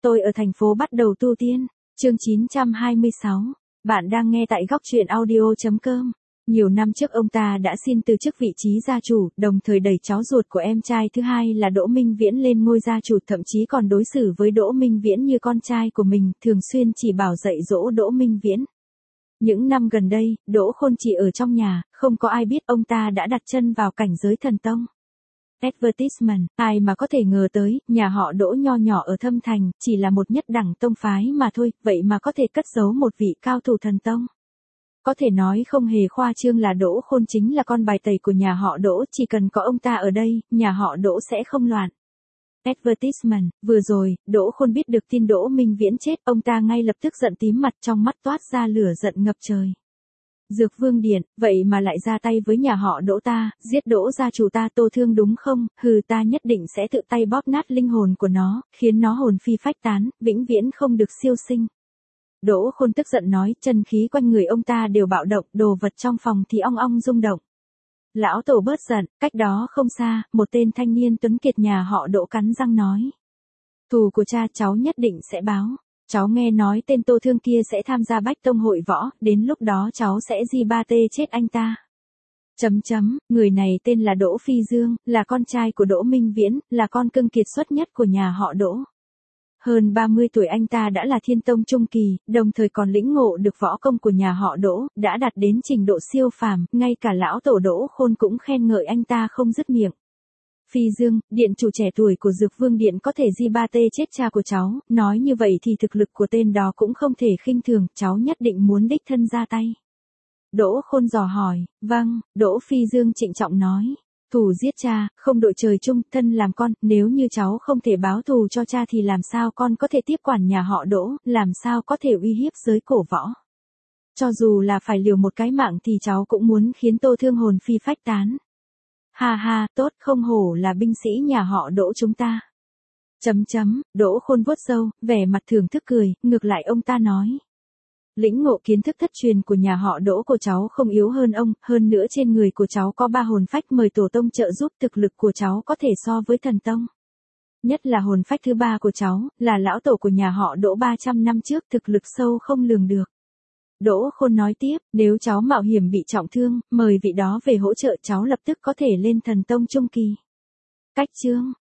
Tôi ở thành phố bắt đầu tu tiên. Chương 926. Bạn đang nghe tại góc truyện audio.com. Nhiều năm trước ông ta đã xin từ chức vị trí gia chủ, đồng thời đẩy cháu ruột của em trai thứ hai là Đỗ Minh Viễn lên ngôi gia chủ, thậm chí còn đối xử với Đỗ Minh Viễn như con trai của mình, thường xuyên chỉ bảo dạy dỗ Đỗ Minh Viễn. Những năm gần đây, Đỗ Khôn chỉ ở trong nhà, không có ai biết ông ta đã đặt chân vào cảnh giới thần tông. Advertisement, ai mà có thể ngờ tới, nhà họ Đỗ nho nhỏ ở Thâm Thành, chỉ là một nhất đẳng tông phái mà thôi, vậy mà có thể cất giấu một vị cao thủ thần tông. Có thể nói không hề khoa trương là Đỗ Khôn chính là con bài tẩy của nhà họ Đỗ, chỉ cần có ông ta ở đây, nhà họ Đỗ sẽ không loạn. Advertisement, vừa rồi, Đỗ Khôn biết được tin Đỗ Minh Viễn chết, ông ta ngay lập tức giận tím mặt, trong mắt toát ra lửa giận ngập trời. Dược Vương Điện, vậy mà lại ra tay với nhà họ Đỗ ta, giết Đỗ gia chủ ta Tô Thương đúng không? Hừ, ta nhất định sẽ tự tay bóp nát linh hồn của nó, khiến nó hồn phi phách tán, vĩnh viễn không được siêu sinh. Đỗ Khôn tức giận nói, chân khí quanh người ông ta đều bạo động, đồ vật trong phòng thì ong ong rung động. Lão tổ bớt giận, cách đó không xa, một tên thanh niên tuấn kiệt nhà họ Đỗ cắn răng nói. Thù của cha cháu nhất định sẽ báo. Cháu nghe nói tên Tô Thương kia sẽ tham gia Bách Tông hội võ, đến lúc đó cháu sẽ di ba tê chết anh ta. Người này tên là Đỗ Phi Dương, là con trai của Đỗ Minh Viễn, là con cưng kiệt xuất nhất của nhà họ Đỗ. Hơn 30 tuổi anh ta đã là thiên tông trung kỳ, đồng thời còn lĩnh ngộ được võ công của nhà họ Đỗ, đã đạt đến trình độ siêu phàm, ngay cả lão tổ Đỗ Khôn cũng khen ngợi anh ta không dứt miệng. Phi Dương, điện chủ trẻ tuổi của Dược Vương Điện có thể di ba tê chết cha của cháu, nói như vậy thì thực lực của tên đó cũng không thể khinh thường, cháu nhất định muốn đích thân ra tay. Đỗ Khôn dò hỏi, vâng, Đỗ Phi Dương trịnh trọng nói. Thù giết cha, không đội trời chung, thân làm con, nếu như cháu không thể báo thù cho cha thì làm sao con có thể tiếp quản nhà họ Đỗ, làm sao có thể uy hiếp giới cổ võ. Cho dù là phải liều một cái mạng thì cháu cũng muốn khiến Tô Thương hồn phi phách tán. Ha ha, tốt, không hổ là binh sĩ nhà họ Đỗ chúng ta. Đỗ Khôn vuốt râu, vẻ mặt thưởng thức cười, ngược lại ông ta nói. Lĩnh ngộ kiến thức thất truyền của nhà họ Đỗ của cháu không yếu hơn ông, hơn nữa trên người của cháu có 3 hồn phách, mời tổ tông trợ giúp, thực lực của cháu có thể so với thần tông. Nhất là hồn phách thứ 3 của cháu, là lão tổ của nhà họ Đỗ 300 năm trước, thực lực sâu không lường được. Đỗ Khôn nói tiếp, nếu cháu mạo hiểm bị trọng thương, mời vị đó về hỗ trợ cháu lập tức có thể lên thần tông trung kỳ. Cách chương,